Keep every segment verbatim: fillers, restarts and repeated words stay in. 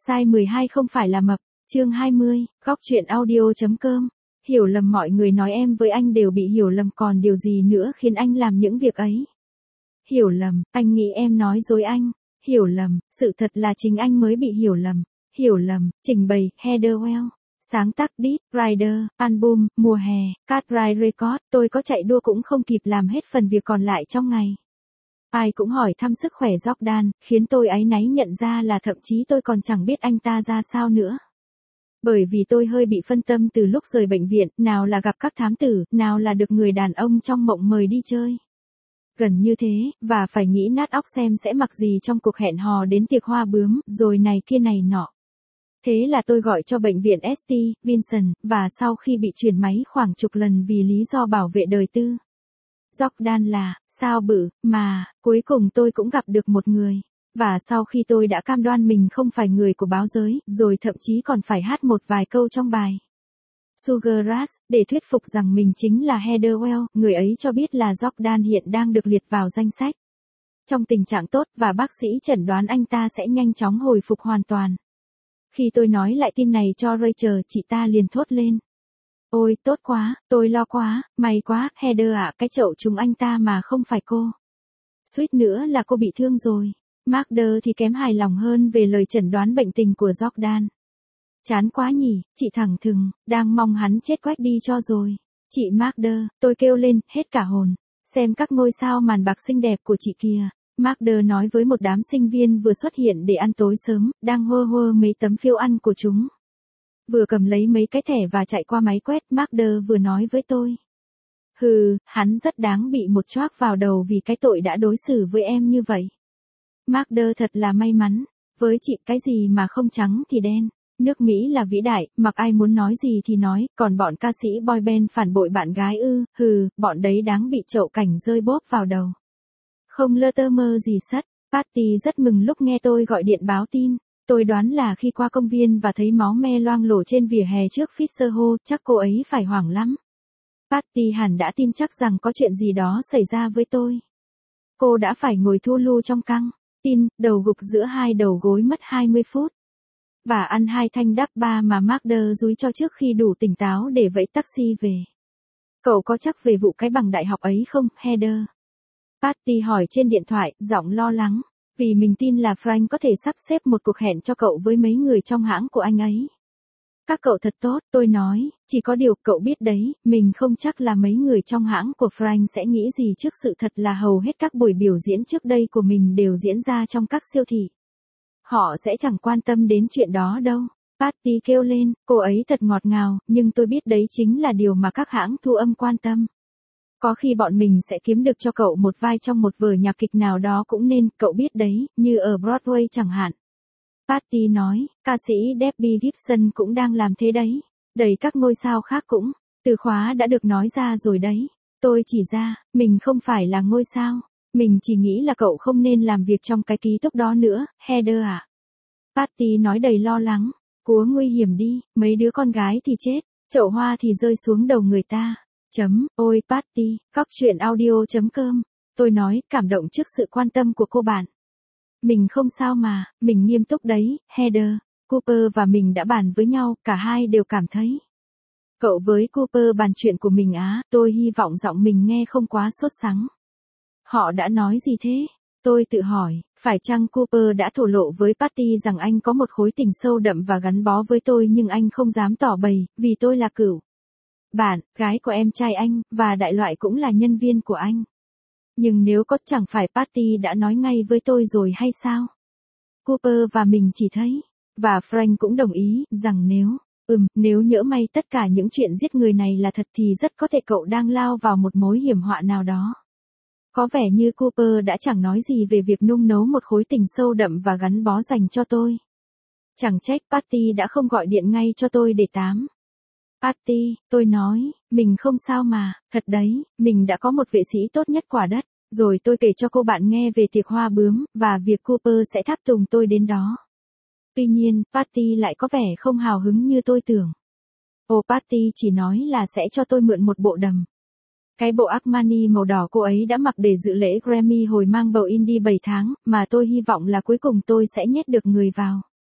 Size mười hai không phải là mập. Chương hai mươi, góc truyện audio.com. Hiểu lầm, mọi người nói em với anh đều bị hiểu lầm, còn điều gì nữa khiến anh làm những việc ấy? Hiểu lầm, anh nghĩ em nói dối anh. Hiểu lầm, sự thật là chính anh mới bị hiểu lầm. Hiểu lầm, trình bày, Heather Well. Sáng tác Deep Rider, album, mùa hè, Cartwright Record. Tôi có chạy đua cũng không kịp làm hết phần việc còn lại trong ngày. Ai cũng hỏi thăm sức khỏe Jordan, khiến tôi áy náy nhận ra là thậm chí tôi còn chẳng biết anh ta ra sao nữa. Bởi vì tôi hơi bị phân tâm từ lúc rời bệnh viện, nào là gặp các thám tử, nào là được người đàn ông trong mộng mời đi chơi. Gần như thế, và phải nghĩ nát óc xem sẽ mặc gì trong cuộc hẹn hò đến tiệc hoa bướm, rồi này kia này nọ. Thế là tôi gọi cho bệnh viện ét tê, Vincent, và sau khi bị chuyển máy khoảng chục lần vì lý do bảo vệ đời tư. Jordan là, sao bự, mà, cuối cùng tôi cũng gặp được một người. Và sau khi tôi đã cam đoan mình không phải người của báo giới, rồi thậm chí còn phải hát một vài câu trong bài Sugar Rush, để thuyết phục rằng mình chính là Heather Well, người ấy cho biết là Jordan hiện đang được liệt vào danh sách trong tình trạng tốt và bác sĩ chẩn đoán anh ta sẽ nhanh chóng hồi phục hoàn toàn. Khi tôi nói lại tin này cho Rachel, chị ta liền thốt lên. Ôi, tốt quá, tôi lo quá, may quá, Heather ạ, cái chậu chúng anh ta mà không phải cô. Suýt nữa là cô bị thương rồi. Magda thì kém hài lòng hơn về lời chẩn đoán bệnh tình của Jordan. Chán quá nhỉ, chị thẳng thừng, đang mong hắn chết quách đi cho rồi. Chị Magda, tôi kêu lên, hết cả hồn. Xem các ngôi sao màn bạc xinh đẹp của chị kìa. Magda nói với một đám sinh viên vừa xuất hiện để ăn tối sớm, đang hơ hơ mấy tấm phiếu ăn của chúng. Vừa cầm lấy mấy cái thẻ và chạy qua máy quét, Magda vừa nói với tôi. Hừ, hắn rất đáng bị một choác vào đầu vì cái tội đã đối xử với em như vậy. Magda thật là may mắn, với chị cái gì mà không trắng thì đen. Nước Mỹ là vĩ đại, mặc ai muốn nói gì thì nói, còn bọn ca sĩ boy band phản bội bạn gái ư, hừ, bọn đấy đáng bị chậu cảnh rơi bốp vào đầu. Không lơ tơ mơ gì sất. Patty rất mừng lúc nghe tôi gọi điện báo tin. Tôi đoán là khi qua công viên và thấy máu me loang lổ trên vỉa hè trước Fisher Hall, chắc cô ấy phải hoảng lắm. Patty hẳn đã tin chắc rằng có chuyện gì đó xảy ra với tôi. Cô đã phải ngồi thu lu trong căng tin, đầu gục giữa hai đầu gối mất hai mươi phút. Và ăn hai thanh đắp ba mà Magda dúi cho trước khi đủ tỉnh táo để vẫy taxi về. Cậu có chắc về vụ cái bằng đại học ấy không, Heather? Patty hỏi trên điện thoại, giọng lo lắng. Vì mình tin là Frank có thể sắp xếp một cuộc hẹn cho cậu với mấy người trong hãng của anh ấy. Các cậu thật tốt, tôi nói, chỉ có điều cậu biết đấy, mình không chắc là mấy người trong hãng của Frank sẽ nghĩ gì trước sự thật là hầu hết các buổi biểu diễn trước đây của mình đều diễn ra trong các siêu thị. Họ sẽ chẳng quan tâm đến chuyện đó đâu. Patty kêu lên, cô ấy thật ngọt ngào, nhưng tôi biết đấy chính là điều mà các hãng thu âm quan tâm. Có khi bọn mình sẽ kiếm được cho cậu một vai trong một vở nhạc kịch nào đó cũng nên, cậu biết đấy, như ở Broadway chẳng hạn. Patty nói, ca sĩ Debbie Gibson cũng đang làm thế đấy. Đầy các ngôi sao khác cũng. Từ khóa đã được nói ra rồi đấy. Tôi chỉ ra, mình không phải là ngôi sao. Mình chỉ nghĩ là cậu không nên làm việc trong cái ký túc đó nữa, Heather ạ. Patty nói đầy lo lắng. Cúa nguy hiểm đi, mấy đứa con gái thì chết, chậu hoa thì rơi xuống đầu người ta. Chấm, ôi Patty, góc truyện audio.com. Tôi nói, cảm động trước sự quan tâm của cô bạn. Mình không sao mà, mình nghiêm túc đấy, Heather. Cooper và mình đã bàn với nhau, cả hai đều cảm thấy. Cậu với Cooper bàn chuyện của mình á, tôi hy vọng giọng mình nghe không quá sốt sắng. Họ đã nói gì thế? Tôi tự hỏi, phải chăng Cooper đã thổ lộ với Patty rằng anh có một khối tình sâu đậm và gắn bó với tôi nhưng anh không dám tỏ bày, vì tôi là cửu bạn, gái của em trai anh, và đại loại cũng là nhân viên của anh. Nhưng nếu có chẳng phải Patty đã nói ngay với tôi rồi hay sao? Cooper và mình chỉ thấy, và Frank cũng đồng ý, rằng nếu, ừm, nếu nhỡ may tất cả những chuyện giết người này là thật thì rất có thể cậu đang lao vào một mối hiểm họa nào đó. Có vẻ như Cooper đã chẳng nói gì về việc nung nấu một khối tình sâu đậm và gắn bó dành cho tôi. Chẳng trách Patty đã không gọi điện ngay cho tôi để tám. Patty, tôi nói, mình không sao mà, thật đấy, mình đã có một vệ sĩ tốt nhất quả đất, rồi tôi kể cho cô bạn nghe về tiệc hoa bướm, và việc Cooper sẽ tháp tùng tôi đến đó. Tuy nhiên, Patty lại có vẻ không hào hứng như tôi tưởng. Ồ, Patty chỉ nói là sẽ cho tôi mượn một bộ đầm. Cái bộ Armani màu đỏ cô ấy đã mặc để dự lễ Grammy hồi mang bầu Indie bảy tháng, mà tôi hy vọng là cuối cùng tôi sẽ nhét được người vào.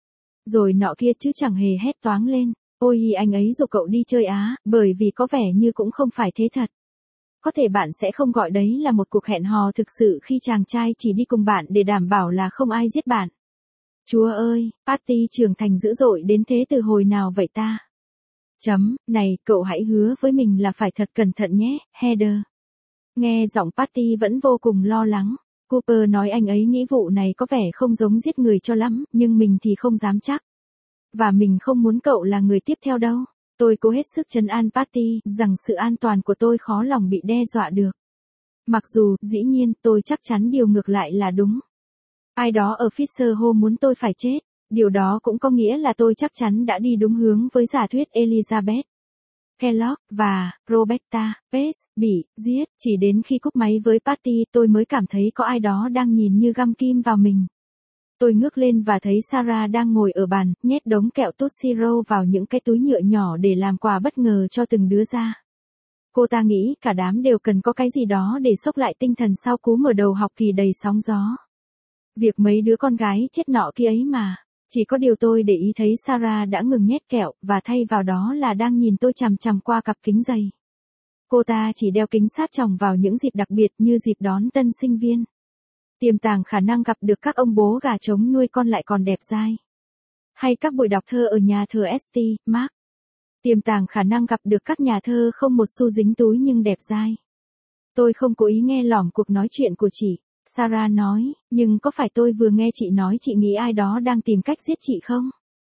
Rồi nọ kia chứ chẳng hề hét toáng lên. Ôi anh ấy rủ cậu đi chơi á, bởi vì có vẻ như cũng không phải thế thật. Có thể bạn sẽ không gọi đấy là một cuộc hẹn hò thực sự khi chàng trai chỉ đi cùng bạn để đảm bảo là không ai giết bạn. Chúa ơi, Patty trưởng thành dữ dội đến thế từ hồi nào vậy ta? Chấm, này, cậu hãy hứa với mình là phải thật cẩn thận nhé, Heather. Nghe giọng Patty vẫn vô cùng lo lắng. Cooper nói anh ấy nghĩ vụ này có vẻ không giống giết người cho lắm, nhưng mình thì không dám chắc. Và mình không muốn cậu là người tiếp theo đâu. Tôi cố hết sức trấn an Patty, rằng sự an toàn của tôi khó lòng bị đe dọa được. Mặc dù, dĩ nhiên, tôi chắc chắn điều ngược lại là đúng. Ai đó ở Fisher Hall muốn tôi phải chết. Điều đó cũng có nghĩa là tôi chắc chắn đã đi đúng hướng với giả thuyết Elizabeth Kellogg và Roberta Pace bị giết. Chỉ đến khi cúp máy với Patty tôi mới cảm thấy có ai đó đang nhìn như găm kim vào mình. Tôi ngước lên và thấy Sarah đang ngồi ở bàn, nhét đống kẹo Tootsie Roll vào những cái túi nhựa nhỏ để làm quà bất ngờ cho từng đứa ra. Cô ta nghĩ cả đám đều cần có cái gì đó để xốc lại tinh thần sau cú mở đầu học kỳ đầy sóng gió. Việc mấy đứa con gái chết nọ kia ấy mà. Chỉ có điều tôi để ý thấy Sarah đã ngừng nhét kẹo, và thay vào đó là đang nhìn tôi chằm chằm qua cặp kính dày. Cô ta chỉ đeo kính sát tròng vào những dịp đặc biệt như dịp đón tân sinh viên. Tiềm tàng khả năng gặp được các ông bố gà trống nuôi con lại còn đẹp dai. Hay các buổi đọc thơ ở nhà thờ ét tê, Mark. Tiềm tàng khả năng gặp được các nhà thơ không một xu dính túi nhưng đẹp dai. Tôi không cố ý nghe lỏm cuộc nói chuyện của chị. Sarah nói, nhưng có phải tôi vừa nghe chị nói chị nghĩ ai đó đang tìm cách giết chị không?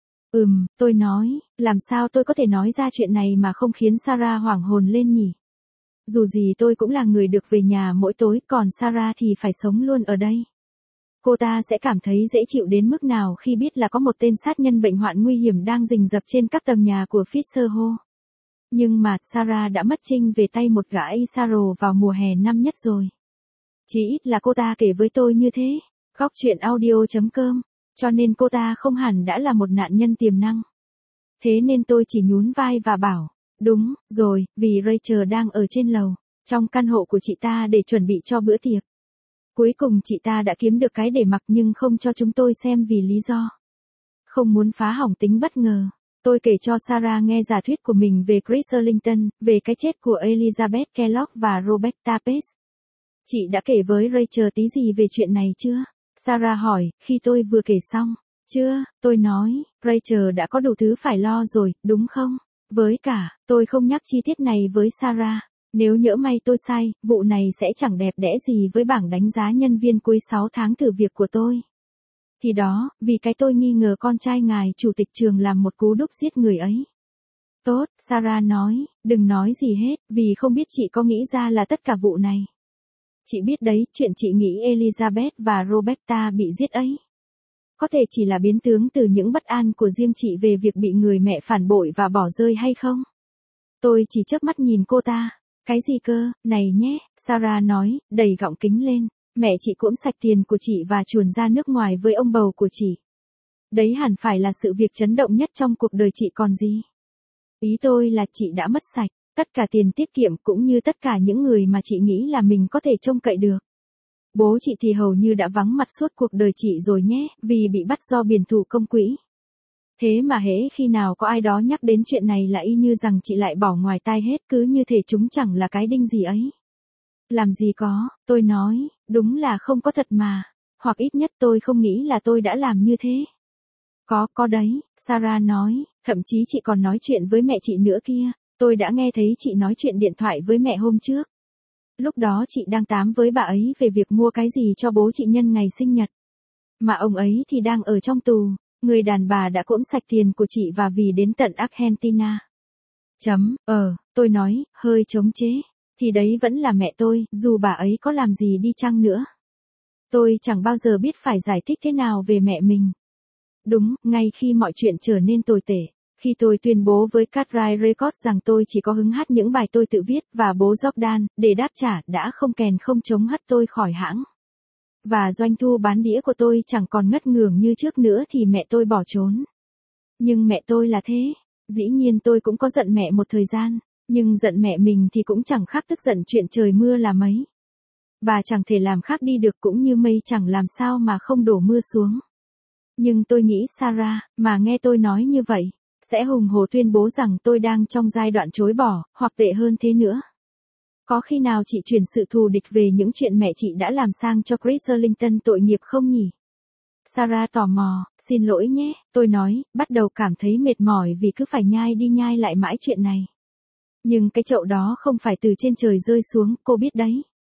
Ừm, tôi nói, làm sao tôi có thể nói ra chuyện này mà không khiến Sarah hoảng hồn lên nhỉ? Dù gì tôi cũng là người được về nhà mỗi tối, còn Sarah thì phải sống luôn ở đây. Cô ta sẽ cảm thấy dễ chịu đến mức nào khi biết là có một tên sát nhân bệnh hoạn nguy hiểm đang rình rập trên các tầng nhà của Fisher Hall. Nhưng mà, Sarah đã mất trinh về tay một gã Isaro vào mùa hè năm nhất rồi. Chỉ ít là cô ta kể với tôi như thế. Góc truyện audio chấm com. Cho nên cô ta không hẳn đã là một nạn nhân tiềm năng. Thế nên tôi chỉ nhún vai và bảo, đúng, rồi, vì Rachel đang ở trên lầu, trong căn hộ của chị ta để chuẩn bị cho bữa tiệc. Cuối cùng chị ta đã kiếm được cái để mặc nhưng không cho chúng tôi xem vì lý do không muốn phá hỏng tính bất ngờ. Tôi kể cho Sarah nghe giả thuyết của mình về Chris Erlington, về cái chết của Elizabeth Kellogg và Roberta Pace. Chị đã kể với Rachel tí gì về chuyện này chưa? Sarah hỏi, khi tôi vừa kể xong. Chưa, tôi nói, Rachel đã có đủ thứ phải lo rồi, đúng không? Với cả, tôi không nhắc chi tiết này với Sarah. Nếu nhỡ may tôi sai, vụ này sẽ chẳng đẹp đẽ gì với bảng đánh giá nhân viên cuối sáu tháng thử việc của tôi. Thì đó, vì cái tôi nghi ngờ con trai ngài chủ tịch trường làm một cú đúc giết người ấy. Tốt, Sarah nói, đừng nói gì hết, vì không biết chị có nghĩ ra là tất cả vụ này. Chị biết đấy, chuyện chị nghĩ Elizabeth và Roberta bị giết ấy. Có thể chỉ là biến tướng từ những bất an của riêng chị về việc bị người mẹ phản bội và bỏ rơi hay không? Tôi chỉ chớp mắt nhìn cô ta. Cái gì cơ, này nhé, Sarah nói, đầy gọng kính lên. Mẹ chị cũng sạch tiền của chị và chuồn ra nước ngoài với ông bầu của chị. Đấy hẳn phải là sự việc chấn động nhất trong cuộc đời chị còn gì. Ý tôi là chị đã mất sạch tất cả tiền tiết kiệm cũng như tất cả những người mà chị nghĩ là mình có thể trông cậy được. Bố chị thì hầu như đã vắng mặt suốt cuộc đời chị rồi nhé, vì bị bắt do biển thủ công quỹ. Thế mà hễ khi nào có ai đó nhắc đến chuyện này là y như rằng chị lại bỏ ngoài tai hết, cứ như thể chúng chẳng là cái đinh gì ấy. Làm gì có, tôi nói, đúng là không có thật mà. Hoặc ít nhất tôi không nghĩ là tôi đã làm như thế. Có, có đấy, Sarah nói, thậm chí chị còn nói chuyện với mẹ chị nữa kia. Tôi đã nghe thấy chị nói chuyện điện thoại với mẹ hôm trước. Lúc đó chị đang tám với bà ấy về việc mua cái gì cho bố chị nhân ngày sinh nhật. Mà ông ấy thì đang ở trong tù. Người đàn bà đã cỗm sạch tiền của chị và vì đến tận Argentina. Chấm, ờ, tôi nói, hơi chống chế. Thì đấy vẫn là mẹ tôi, dù bà ấy có làm gì đi chăng nữa. Tôi chẳng bao giờ biết phải giải thích thế nào về mẹ mình. Đúng, ngay khi mọi chuyện trở nên tồi tệ. Khi tôi tuyên bố với Cartwright Records rằng tôi chỉ có hứng hát những bài tôi tự viết và bố Jordan, để đáp trả, đã không kèn không chống hất tôi khỏi hãng. Và doanh thu bán đĩa của tôi chẳng còn ngất ngưởng như trước nữa thì mẹ tôi bỏ trốn. Nhưng mẹ tôi là thế. Dĩ nhiên tôi cũng có giận mẹ một thời gian. Nhưng giận mẹ mình thì cũng chẳng khác tức giận chuyện trời mưa là mấy. Bà chẳng thể làm khác đi được cũng như mây chẳng làm sao mà không đổ mưa xuống. Nhưng tôi nghĩ Sarah, mà nghe tôi nói như vậy, sẽ hùng hổ tuyên bố rằng tôi đang trong giai đoạn chối bỏ, hoặc tệ hơn thế nữa. Có khi nào chị chuyển sự thù địch về những chuyện mẹ chị đã làm sang cho Chris Arlington tội nghiệp không nhỉ? Sarah tò mò, xin lỗi nhé, tôi nói, bắt đầu cảm thấy mệt mỏi vì cứ phải nhai đi nhai lại mãi chuyện này. Nhưng cái chậu đó không phải từ trên trời rơi xuống, cô biết đấy.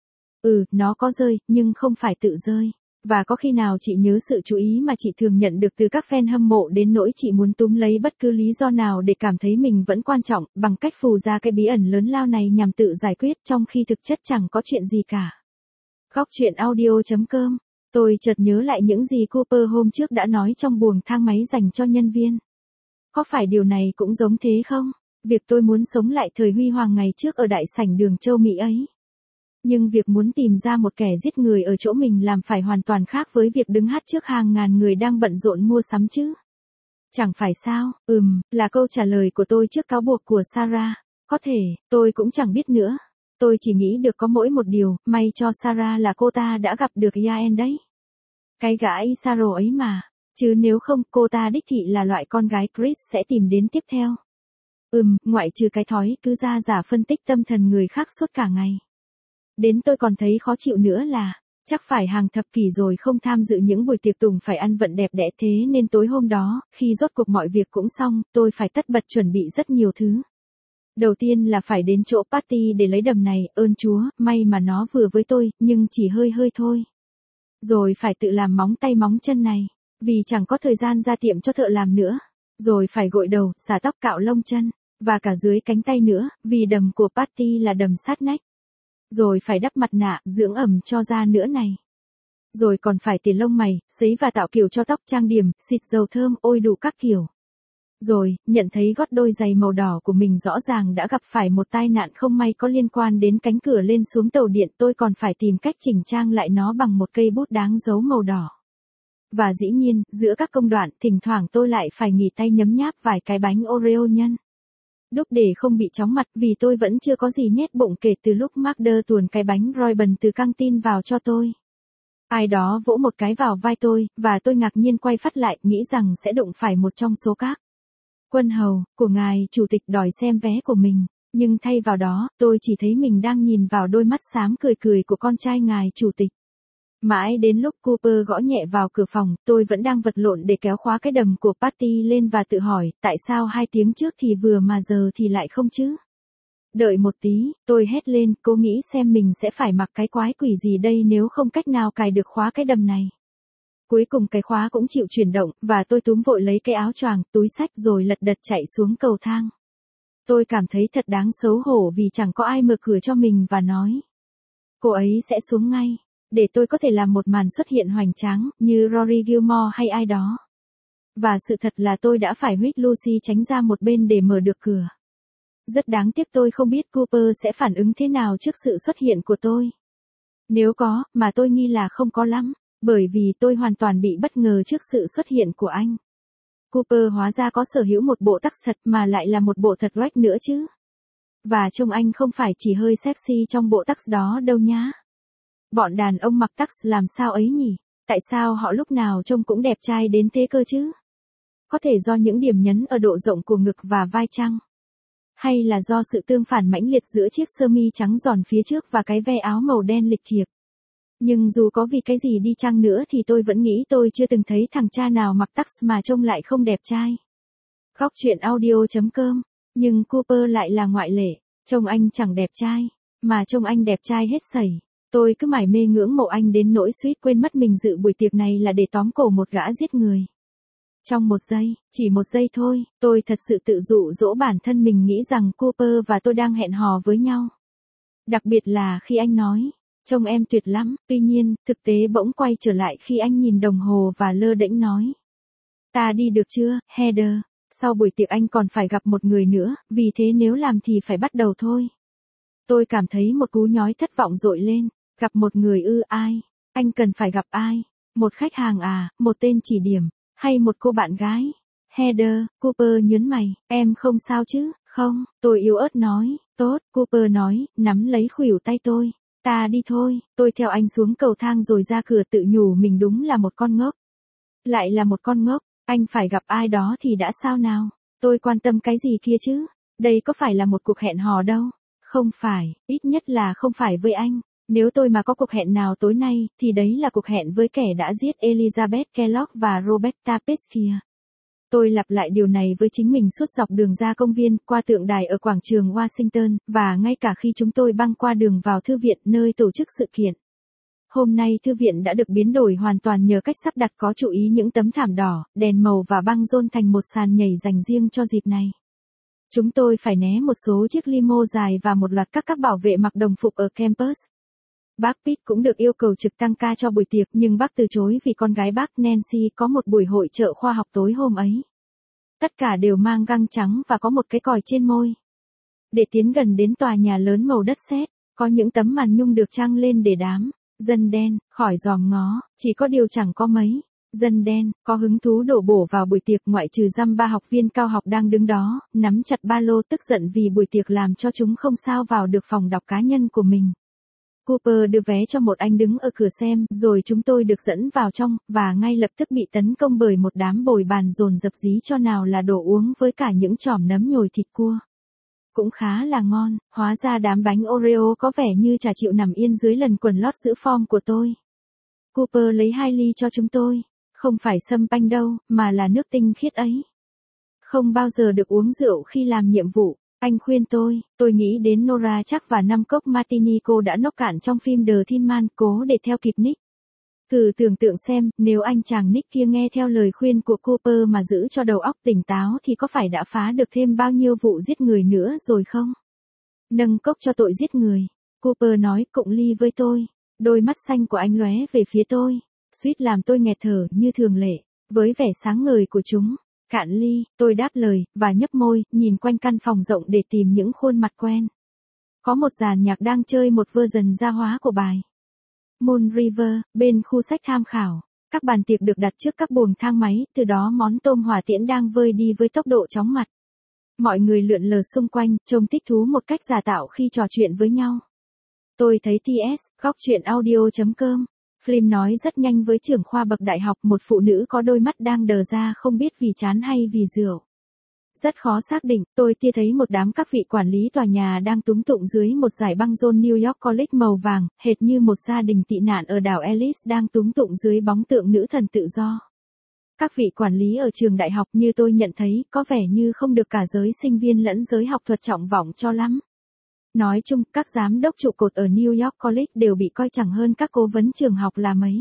Ừ, nó có rơi, nhưng không phải tự rơi. Và có khi nào chị nhớ sự chú ý mà chị thường nhận được từ các fan hâm mộ đến nỗi chị muốn túm lấy bất cứ lý do nào để cảm thấy mình vẫn quan trọng, bằng cách phù ra cái bí ẩn lớn lao này nhằm tự giải quyết trong khi thực chất chẳng có chuyện gì cả. Góc truyện audio chấm com. Tôi chợt nhớ lại những gì Cooper hôm trước đã nói trong buồng thang máy dành cho nhân viên. Có phải điều này cũng giống thế không? Việc tôi muốn sống lại thời huy hoàng ngày trước ở đại sảnh đường châu Mỹ ấy. Nhưng việc muốn tìm ra một kẻ giết người ở chỗ mình làm phải hoàn toàn khác với việc đứng hát trước hàng ngàn người đang bận rộn mua sắm chứ. Chẳng phải sao, ừm, là câu trả lời của tôi trước cáo buộc của Sarah. Có thể, tôi cũng chẳng biết nữa. Tôi chỉ nghĩ được có mỗi một điều, may cho Sarah là cô ta đã gặp được Yael đấy. Cái gã Isaro ấy mà, chứ nếu không cô ta đích thị là loại con gái Chris sẽ tìm đến tiếp theo. Ừm, ngoại trừ cái thói cứ ra giả phân tích tâm thần người khác suốt cả ngày. Đến tôi còn thấy khó chịu nữa là, chắc phải hàng thập kỷ rồi không tham dự những buổi tiệc tùng phải ăn vận đẹp đẽ thế nên tối hôm đó, khi rốt cuộc mọi việc cũng xong, tôi phải tất bật chuẩn bị rất nhiều thứ. Đầu tiên là phải đến chỗ party để lấy đầm này, ơn Chúa, may mà nó vừa với tôi, nhưng chỉ hơi hơi thôi. Rồi phải tự làm móng tay móng chân này, vì chẳng có thời gian ra tiệm cho thợ làm nữa. Rồi phải gội đầu, xả tóc cạo lông chân, và cả dưới cánh tay nữa, vì đầm của party là đầm sát nách. Rồi phải đắp mặt nạ, dưỡng ẩm cho da nữa này. Rồi còn phải tỉa lông mày, sấy và tạo kiểu cho tóc, trang điểm, xịt dầu thơm, ôi đủ các kiểu. Rồi, nhận thấy gót đôi giày màu đỏ của mình rõ ràng đã gặp phải một tai nạn không may có liên quan đến cánh cửa lên xuống tàu điện, tôi còn phải tìm cách chỉnh trang lại nó bằng một cây bút đáng dấu màu đỏ. Và dĩ nhiên, giữa các công đoạn, thỉnh thoảng tôi lại phải nghỉ tay nhấm nháp vài cái bánh Oreo nhân. Đúc để không bị chóng mặt vì tôi vẫn chưa có gì nhét bụng kể từ lúc Mark tuồn cái bánh Royben từ căng tin vào cho tôi. Ai đó vỗ một cái vào vai tôi, và tôi ngạc nhiên quay phát lại, nghĩ rằng sẽ đụng phải một trong số các quân hầu của ngài chủ tịch đòi xem vé của mình, nhưng thay vào đó, tôi chỉ thấy mình đang nhìn vào đôi mắt xám cười cười của con trai ngài chủ tịch. Mãi đến lúc Cooper gõ nhẹ vào cửa phòng, tôi vẫn đang vật lộn để kéo khóa cái đầm của Patty lên và tự hỏi, tại sao hai tiếng trước thì vừa mà giờ thì lại không chứ? Đợi một tí, tôi hét lên, cố nghĩ xem mình sẽ phải mặc cái quái quỷ gì đây nếu không cách nào cài được khóa cái đầm này. Cuối cùng cái khóa cũng chịu chuyển động, và tôi túm vội lấy cái áo choàng, túi xách rồi lật đật chạy xuống cầu thang. Tôi cảm thấy thật đáng xấu hổ vì chẳng có ai mở cửa cho mình và nói. Cô ấy sẽ xuống ngay, để tôi có thể làm một màn xuất hiện hoành tráng, như Rory Gilmore hay ai đó. Và sự thật là tôi đã phải huých Lucy tránh ra một bên để mở được cửa. Rất đáng tiếc tôi không biết Cooper sẽ phản ứng thế nào trước sự xuất hiện của tôi. Nếu có, mà tôi nghi là không có lắm, bởi vì tôi hoàn toàn bị bất ngờ trước sự xuất hiện của anh. Cooper hóa ra có sở hữu một bộ tux thật mà lại là một bộ thật rách nữa chứ. Và trông anh không phải chỉ hơi sexy trong bộ tux đó đâu nhá. Bọn đàn ông mặc tux làm sao ấy nhỉ? Tại sao họ lúc nào trông cũng đẹp trai đến thế cơ chứ? Có thể do những điểm nhấn ở độ rộng của ngực và vai chăng? Hay là do sự tương phản mãnh liệt giữa chiếc sơ mi trắng giòn phía trước và cái ve áo màu đen lịch thiệp? Nhưng dù có vì cái gì đi chăng nữa thì tôi vẫn nghĩ tôi chưa từng thấy thằng cha nào mặc tux mà trông lại không đẹp trai. Góc truyện audio chấm com. Nhưng Cooper lại là ngoại lệ. Trông anh chẳng đẹp trai, mà trông anh đẹp trai hết sẩy. Tôi cứ mải mê ngưỡng mộ anh đến nỗi suýt quên mất mình dự buổi tiệc này là để tóm cổ một gã giết người. Trong một giây, chỉ một giây thôi, tôi thật sự tự dụ dỗ bản thân mình nghĩ rằng Cooper và tôi đang hẹn hò với nhau. Đặc biệt là khi anh nói, trông em tuyệt lắm, tuy nhiên, thực tế bỗng quay trở lại khi anh nhìn đồng hồ và lơ đễnh nói. Ta đi được chưa, Heather? Sau buổi tiệc anh còn phải gặp một người nữa, vì thế nếu làm thì phải bắt đầu thôi. Tôi cảm thấy một cú nhói thất vọng dội lên. Gặp một người ư ai? Anh cần phải gặp ai? Một khách hàng à, một tên chỉ điểm, hay một cô bạn gái? Heather, Cooper nhớn mày, em không sao chứ? Không, tôi yếu ớt nói, tốt, Cooper nói, nắm lấy khuỷu tay tôi. Ta đi thôi, tôi theo anh xuống cầu thang rồi ra cửa tự nhủ mình đúng là một con ngốc. Lại là một con ngốc, anh phải gặp ai đó thì đã sao nào? Tôi quan tâm cái gì kia chứ? Đây có phải là một cuộc hẹn hò đâu. Không phải, ít nhất là không phải với anh. Nếu tôi mà có cuộc hẹn nào tối nay, thì đấy là cuộc hẹn với kẻ đã giết Elizabeth Kellogg và Roberta Pescia. Tôi lặp lại điều này với chính mình suốt dọc đường ra công viên, qua tượng đài ở quảng trường Washington, và ngay cả khi chúng tôi băng qua đường vào thư viện nơi tổ chức sự kiện. Hôm nay thư viện đã được biến đổi hoàn toàn nhờ cách sắp đặt có chú ý những tấm thảm đỏ, đèn màu và băng rôn thành một sàn nhảy dành riêng cho dịp này. Chúng tôi phải né một số chiếc limo dài và một loạt các các bảo vệ mặc đồng phục ở campus. Bác Pitt cũng được yêu cầu trực tăng ca cho buổi tiệc nhưng bác từ chối vì con gái bác Nancy có một buổi hội chợ khoa học tối hôm ấy. Tất cả đều mang găng trắng và có một cái còi trên môi. Để tiến gần đến tòa nhà lớn màu đất sét, có những tấm màn nhung được trăng lên để đám dân đen khỏi dòm ngó, chỉ có điều chẳng có mấy dân đen có hứng thú đổ bổ vào buổi tiệc ngoại trừ dăm ba học viên cao học đang đứng đó, nắm chặt ba lô tức giận vì buổi tiệc làm cho chúng không sao vào được phòng đọc cá nhân của mình. Cooper đưa vé cho một anh đứng ở cửa xem, rồi chúng tôi được dẫn vào trong, và ngay lập tức bị tấn công bởi một đám bồi bàn dồn dập dí cho nào là đồ uống với cả những chỏm nấm nhồi thịt cua. Cũng khá là ngon, hóa ra đám bánh Oreo có vẻ như chả chịu nằm yên dưới lần quần lót giữ form của tôi. Cooper lấy hai ly cho chúng tôi, không phải sâm panh đâu, mà là nước tinh khiết ấy. Không bao giờ được uống rượu khi làm nhiệm vụ. Anh khuyên tôi, tôi nghĩ đến Nora chắc và năm cốc martini cô đã nốc cạn trong phim The Thin Man cố để theo kịp Nick. Thử tưởng tượng xem, nếu anh chàng Nick kia nghe theo lời khuyên của Cooper mà giữ cho đầu óc tỉnh táo thì có phải đã phá được thêm bao nhiêu vụ giết người nữa rồi không? Nâng cốc cho tội giết người. Cooper nói cụng ly với tôi. Đôi mắt xanh của anh lóe về phía tôi. Suýt làm tôi nghẹt thở như thường lệ, với vẻ sáng ngời của chúng. Cạn ly, tôi đáp lời, và nhấp môi, nhìn quanh căn phòng rộng để tìm những khuôn mặt quen. Có một dàn nhạc đang chơi một version gia hóa của bài Moon River, bên khu sách tham khảo. Các bàn tiệc được đặt trước các buồng thang máy, từ đó món tôm hỏa tiễn đang vơi đi với tốc độ chóng mặt. Mọi người lượn lờ xung quanh, trông thích thú một cách giả tạo khi trò chuyện với nhau. Tôi thấy tê ét, góc chuyện audio chấm com. Flynn nói rất nhanh với trưởng khoa bậc đại học, một phụ nữ có đôi mắt đang đờ ra không biết vì chán hay vì rượu. Rất khó xác định, tôi tia thấy một đám các vị quản lý tòa nhà đang túm tụng dưới một dải băng rôn New York College màu vàng, hệt như một gia đình tị nạn ở đảo Ellis đang túm tụng dưới bóng tượng nữ thần tự do. Các vị quản lý ở trường đại học như tôi nhận thấy có vẻ như không được cả giới sinh viên lẫn giới học thuật trọng vọng cho lắm. Nói chung, các giám đốc trụ cột ở New York College đều bị coi chẳng hơn các cố vấn trường học là mấy.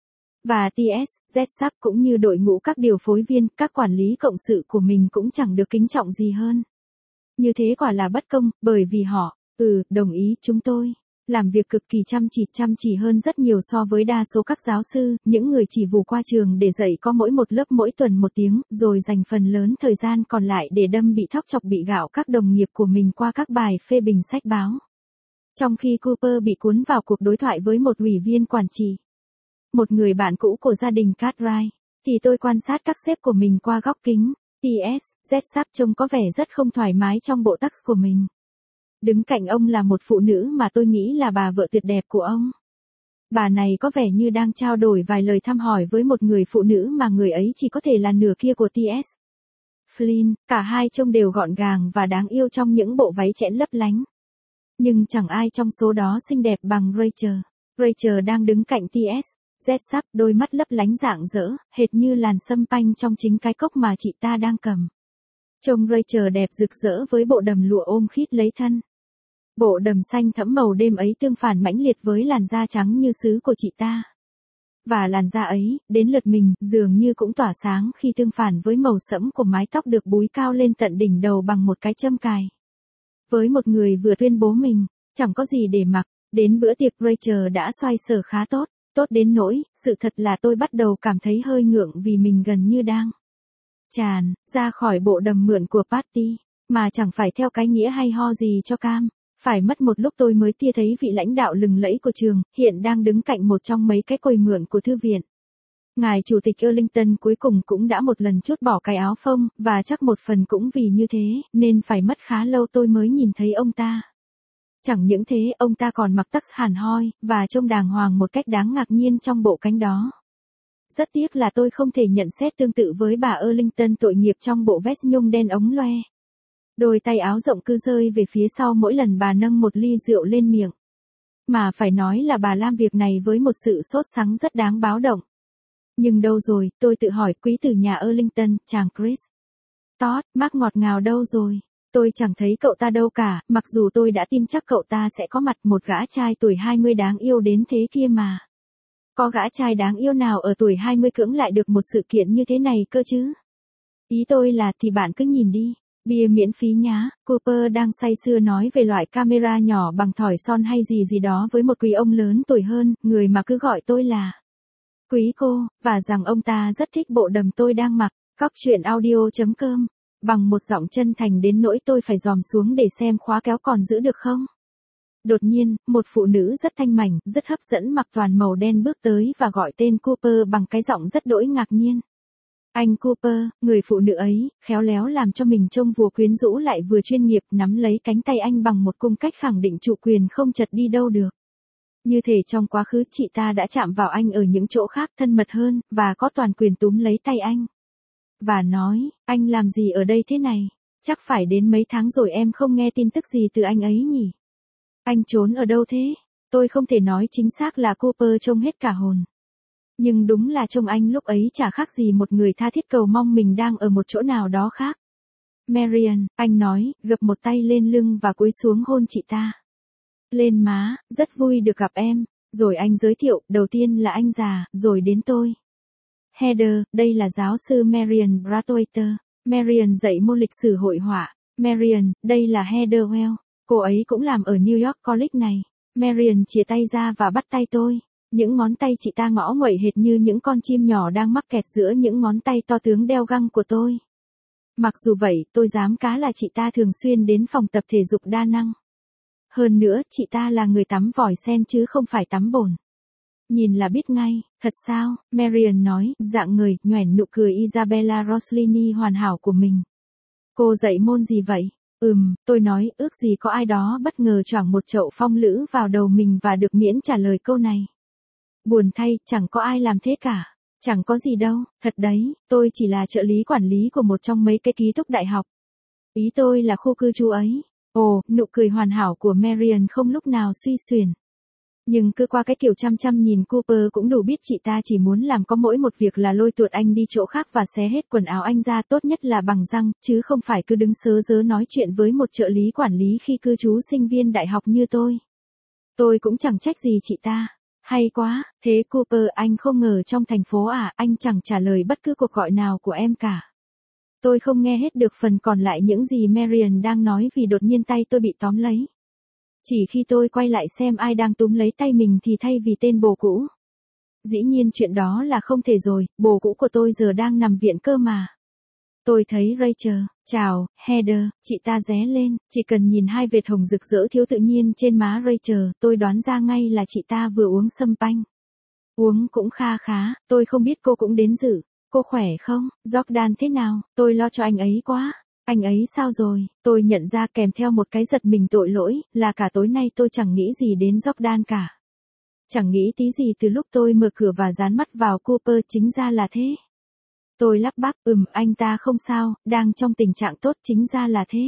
Và tê ét, Z ét a pê cũng như đội ngũ các điều phối viên, các quản lý cộng sự của mình cũng chẳng được kính trọng gì hơn. Như thế quả là bất công, bởi vì họ, ừ, đồng ý, chúng tôi, làm việc cực kỳ chăm chỉ chăm chỉ hơn rất nhiều so với đa số các giáo sư, những người chỉ vù qua trường để dạy có mỗi một lớp mỗi tuần một tiếng, rồi dành phần lớn thời gian còn lại để đâm bị thóc chọc bị gạo các đồng nghiệp của mình qua các bài phê bình sách báo. Trong khi Cooper bị cuốn vào cuộc đối thoại với một ủy viên quản trị, một người bạn cũ của gia đình Cartwright, thì tôi quan sát các sếp của mình qua góc kính. tê ét, Z ét a pê trông có vẻ rất không thoải mái trong bộ tux của mình. Đứng cạnh ông là một phụ nữ mà tôi nghĩ là bà vợ tuyệt đẹp của ông. Bà này có vẻ như đang trao đổi vài lời thăm hỏi với một người phụ nữ mà người ấy chỉ có thể là nửa kia của tê ét. Flynn, cả hai trông đều gọn gàng và đáng yêu trong những bộ váy chẽn lấp lánh. Nhưng chẳng ai trong số đó xinh đẹp bằng Rachel. Rachel đang đứng cạnh tê ét, Z ét a pê, đôi mắt lấp lánh rạng rỡ, hệt như làn sâm panh trong chính cái cốc mà chị ta đang cầm. Trông Rachel đẹp rực rỡ với bộ đầm lụa ôm khít lấy thân. Bộ đầm xanh thẫm màu đêm ấy tương phản mãnh liệt với làn da trắng như sứ của chị ta. Và làn da ấy, đến lượt mình, dường như cũng tỏa sáng khi tương phản với màu sẫm của mái tóc được búi cao lên tận đỉnh đầu bằng một cái châm cài. Với một người vừa tuyên bố mình, chẳng có gì để mặc, đến bữa tiệc Rachel đã xoay sở khá tốt, tốt đến nỗi, sự thật là tôi bắt đầu cảm thấy hơi ngượng vì mình gần như đang tràn ra khỏi bộ đầm mượn của Patty, mà chẳng phải theo cái nghĩa hay ho gì cho cam. Phải mất một lúc tôi mới tia thấy vị lãnh đạo lừng lẫy của trường, hiện đang đứng cạnh một trong mấy cái quầy mượn của thư viện. Ngài chủ tịch Ellington cuối cùng cũng đã một lần trút bỏ cái áo phông, và chắc một phần cũng vì như thế, nên phải mất khá lâu tôi mới nhìn thấy ông ta. Chẳng những thế, ông ta còn mặc tux hẳn hoi, và trông đàng hoàng một cách đáng ngạc nhiên trong bộ cánh đó. Rất tiếc là tôi không thể nhận xét tương tự với bà Arlington tội nghiệp trong bộ vest nhung đen ống loe. Đôi tay áo rộng cứ rơi về phía sau mỗi lần bà nâng một ly rượu lên miệng. Mà phải nói là bà làm việc này với một sự sốt sắng rất đáng báo động. Nhưng đâu rồi, tôi tự hỏi quý tử nhà Arlington, chàng Chris. Todd, Mark ngọt ngào đâu rồi? Tôi chẳng thấy cậu ta đâu cả, mặc dù tôi đã tin chắc cậu ta sẽ có mặt, một gã trai tuổi hai mươi đáng yêu đến thế kia mà. Có gã trai đáng yêu nào ở tuổi hai mươi cưỡng lại được một sự kiện như thế này cơ chứ? Ý tôi là thì bạn cứ nhìn đi. Bia miễn phí nhá, Cooper đang say sưa nói về loại camera nhỏ bằng thỏi son hay gì gì đó với một quý ông lớn tuổi hơn, người mà cứ gọi tôi là quý cô, và rằng ông ta rất thích bộ đầm tôi đang mặc. Góc truyện audio chấm com, bằng một giọng chân thành đến nỗi tôi phải dòm xuống để xem khóa kéo còn giữ được không. Đột nhiên, một phụ nữ rất thanh mảnh, rất hấp dẫn mặc toàn màu đen bước tới và gọi tên Cooper bằng cái giọng rất đỗi ngạc nhiên. Anh Cooper, người phụ nữ ấy, khéo léo làm cho mình trông vừa quyến rũ lại vừa chuyên nghiệp, nắm lấy cánh tay anh bằng một cung cách khẳng định chủ quyền không chật đi đâu được. Như thể trong quá khứ chị ta đã chạm vào anh ở những chỗ khác thân mật hơn, và có toàn quyền túm lấy tay anh. Và nói, anh làm gì ở đây thế này? Chắc phải đến mấy tháng rồi em không nghe tin tức gì từ anh ấy nhỉ? Anh trốn ở đâu thế? Tôi không thể nói chính xác là Cooper trông hết cả hồn. Nhưng đúng là trông anh lúc ấy chả khác gì một người tha thiết cầu mong mình đang ở một chỗ nào đó khác. Marian, anh nói, gập một tay lên lưng và cúi xuống hôn chị ta. Lên má, rất vui được gặp em. Rồi anh giới thiệu, đầu tiên là anh già, rồi đến tôi. Heather, đây là giáo sư Marian Brathwaite. Marian dạy môn lịch sử hội họa. Marian, đây là Heather Well. Cô ấy cũng làm ở New York College này. Marian chìa tay ra và bắt tay tôi. Những ngón tay chị ta ngõ nguậy hệt như những con chim nhỏ đang mắc kẹt giữa những ngón tay to tướng đeo găng của tôi. Mặc dù vậy, tôi dám cá là chị ta thường xuyên đến phòng tập thể dục đa năng. Hơn nữa, chị ta là người tắm vòi sen chứ không phải tắm bồn. Nhìn là biết ngay, thật sao, Marian nói, dạng người, nhoẻn nụ cười Isabella Rossellini hoàn hảo của mình. Cô dạy môn gì vậy? Ừm, tôi nói, ước gì có ai đó bất ngờ choảng một chậu phong lữ vào đầu mình và được miễn trả lời câu này. Buồn thay, chẳng có ai làm thế cả. Chẳng có gì đâu, thật đấy, tôi chỉ là trợ lý quản lý của một trong mấy cái ký túc đại học. Ý tôi là khu cư trú ấy. Ồ, nụ cười hoàn hảo của Marian không lúc nào suy xuyển. Nhưng cứ qua cái kiểu chăm chăm nhìn Cooper cũng đủ biết chị ta chỉ muốn làm có mỗi một việc là lôi tuột anh đi chỗ khác và xé hết quần áo anh ra, tốt nhất là bằng răng, chứ không phải cứ đứng sớ rớ nói chuyện với một trợ lý quản lý khi cư trú sinh viên đại học như tôi. Tôi cũng chẳng trách gì chị ta. Hay quá, thế Cooper, anh không ngờ trong thành phố à, anh chẳng trả lời bất cứ cuộc gọi nào của em cả. Tôi không nghe hết được phần còn lại những gì Marian đang nói vì đột nhiên tay tôi bị tóm lấy. Chỉ khi tôi quay lại xem ai đang túm lấy tay mình thì thay vì tên bồ cũ. Dĩ nhiên chuyện đó là không thể rồi, bồ cũ của tôi giờ đang nằm viện cơ mà. Tôi thấy Rachel, chào, Heather, chị ta ré lên, chỉ cần nhìn hai vệt hồng rực rỡ thiếu tự nhiên trên má Rachel, tôi đoán ra ngay là chị ta vừa uống sâm panh. Uống cũng kha khá, tôi không biết cô cũng đến dự. Cô khỏe không? Jordan thế nào? Tôi lo cho anh ấy quá. Anh ấy sao rồi? Tôi nhận ra kèm theo một cái giật mình tội lỗi, là cả tối nay tôi chẳng nghĩ gì đến Jordan cả. Chẳng nghĩ tí gì từ lúc tôi mở cửa và dán mắt vào Cooper, chính ra là thế. Tôi lắp bắp, ừm, anh ta không sao, đang trong tình trạng tốt, chính ra là thế.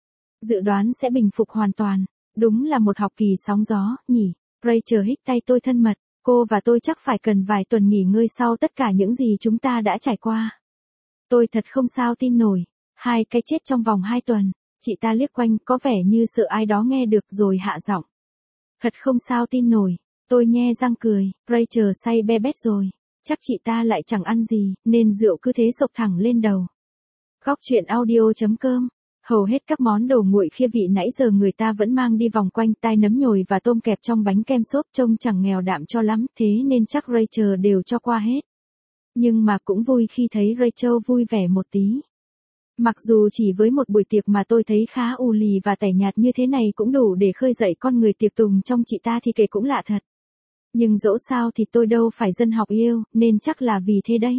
Dự đoán sẽ bình phục hoàn toàn. Đúng là một học kỳ sóng gió, nhỉ? Rachel hít tay tôi thân mật. Cô và tôi chắc phải cần vài tuần nghỉ ngơi sau tất cả những gì chúng ta đã trải qua. Tôi thật không sao tin nổi. Hai cái chết trong vòng hai tuần. Chị ta liếc quanh, có vẻ như sợ ai đó nghe được rồi hạ giọng. Thật không sao tin nổi. Tôi nhe răng cười. Rachel say be bét rồi. Chắc chị ta lại chẳng ăn gì, nên rượu cứ thế sộc thẳng lên đầu. Góc truyện audio chấm com. Hầu hết các món đồ nguội khia vị nãy giờ người ta vẫn mang đi vòng quanh, tai nấm nhồi và tôm kẹp trong bánh kem xốp trông chẳng nghèo đạm cho lắm, thế nên chắc Rachel đều cho qua hết. Nhưng mà cũng vui khi thấy Rachel vui vẻ một tí. Mặc dù chỉ với một buổi tiệc mà tôi thấy khá u lì và tẻ nhạt như thế này cũng đủ để khơi dậy con người tiệc tùng trong chị ta thì kể cũng lạ thật. Nhưng dẫu sao thì tôi đâu phải dân học yêu, nên chắc là vì thế đấy.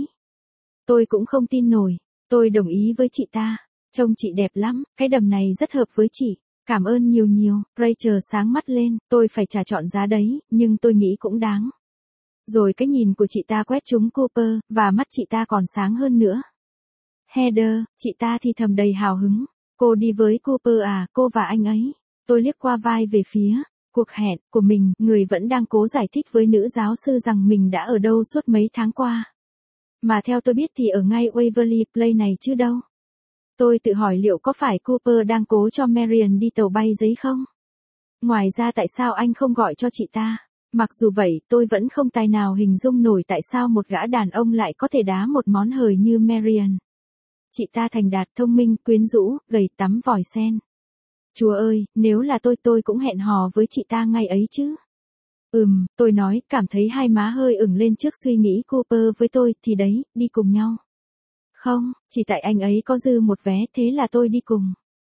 Tôi cũng không tin nổi, tôi đồng ý với chị ta. Trông chị đẹp lắm, cái đầm này rất hợp với chị. Cảm ơn nhiều nhiều. Rachel sáng mắt lên, tôi phải trả trọn giá đấy, nhưng tôi nghĩ cũng đáng. Rồi cái nhìn của chị ta quét trúng Cooper, và mắt chị ta còn sáng hơn nữa. Heather, chị ta thì thầm đầy hào hứng. Cô đi với Cooper à, cô và anh ấy. Tôi liếc qua vai về phía cuộc hẹn của mình, người vẫn đang cố giải thích với nữ giáo sư rằng mình đã ở đâu suốt mấy tháng qua. Mà theo tôi biết thì ở ngay Waverly Place này chứ đâu. Tôi tự hỏi liệu có phải Cooper đang cố cho Marian đi tàu bay giấy không? Ngoài ra tại sao anh không gọi cho chị ta? Mặc dù vậy, tôi vẫn không tài nào hình dung nổi tại sao một gã đàn ông lại có thể đá một món hời như Marian. Chị ta thành đạt, thông minh, quyến rũ, gầy, tắm vòi sen. Chúa ơi, nếu là tôi tôi cũng hẹn hò với chị ta ngay ấy chứ. Ừm, tôi nói, cảm thấy hai má hơi ửng lên trước suy nghĩ Cooper với tôi, thì đấy, đi cùng nhau. Không, chỉ tại anh ấy có dư một vé, thế là tôi đi cùng.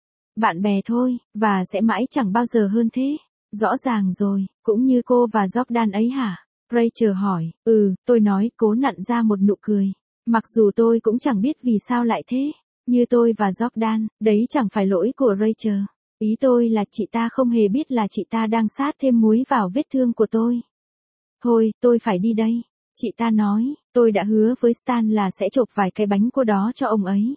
Bạn bè thôi, và sẽ mãi chẳng bao giờ hơn thế. Rõ ràng rồi, cũng như cô và Jordan ấy hả? Rachel hỏi, ừ, tôi nói, cố nặn ra một nụ cười. Mặc dù tôi cũng chẳng biết vì sao lại thế. Như tôi và Jordan, đấy chẳng phải lỗi của Rachel. Ý tôi là chị ta không hề biết là chị ta đang sát thêm muối vào vết thương của tôi. Thôi, tôi phải đi đây. Chị ta nói, tôi đã hứa với Stan là sẽ chộp vài cái bánh cô đó cho ông ấy.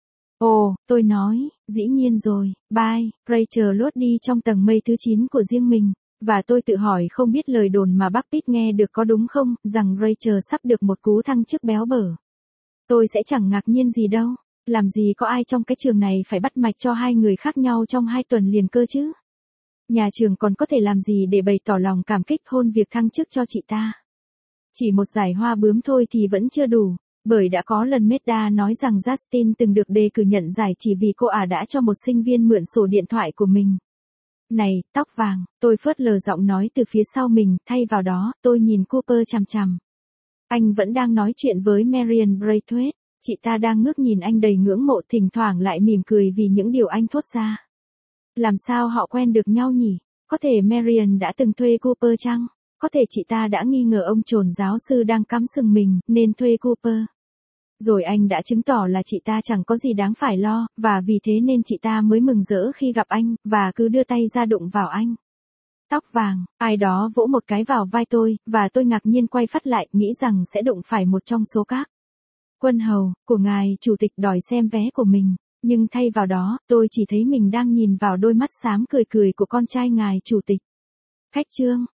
Ồ, tôi nói, dĩ nhiên rồi, bye. Rachel lướt đi trong tầng mây thứ chín của riêng mình. Và tôi tự hỏi không biết lời đồn mà bác Pitt nghe được có đúng không, rằng Rachel sắp được một cú thăng chức béo bở. Tôi sẽ chẳng ngạc nhiên gì đâu. Làm gì có ai trong cái trường này phải bắt mạch cho hai người khác nhau trong hai tuần liền cơ chứ. Nhà trường còn có thể làm gì để bày tỏ lòng cảm kích hôn việc thăng chức cho chị ta. Chỉ một giải hoa bướm thôi thì vẫn chưa đủ, bởi đã có lần Medda nói rằng Justin từng được đề cử nhận giải chỉ vì cô ả đã cho một sinh viên mượn sổ điện thoại của mình. Này, tóc vàng, tôi phớt lờ giọng nói từ phía sau mình, thay vào đó, tôi nhìn Cooper chằm chằm. Anh vẫn đang nói chuyện với Marian Braithwaite. Chị ta đang ngước nhìn anh đầy ngưỡng mộ, thỉnh thoảng lại mỉm cười vì những điều anh thốt ra. Làm sao họ quen được nhau nhỉ? Có thể Marian đã từng thuê Cooper chăng? Có thể chị ta đã nghi ngờ ông trồn giáo sư đang cắm sừng mình, nên thuê Cooper. Rồi anh đã chứng tỏ là chị ta chẳng có gì đáng phải lo, và vì thế nên chị ta mới mừng rỡ khi gặp anh, và cứ đưa tay ra đụng vào anh. Tóc vàng, ai đó vỗ một cái vào vai tôi, và tôi ngạc nhiên quay phát lại, nghĩ rằng sẽ đụng phải một trong số các quân hầu của ngài chủ tịch đòi xem vé của mình, nhưng thay vào đó, tôi chỉ thấy mình đang nhìn vào đôi mắt xám cười cười của con trai ngài chủ tịch. Khách trương,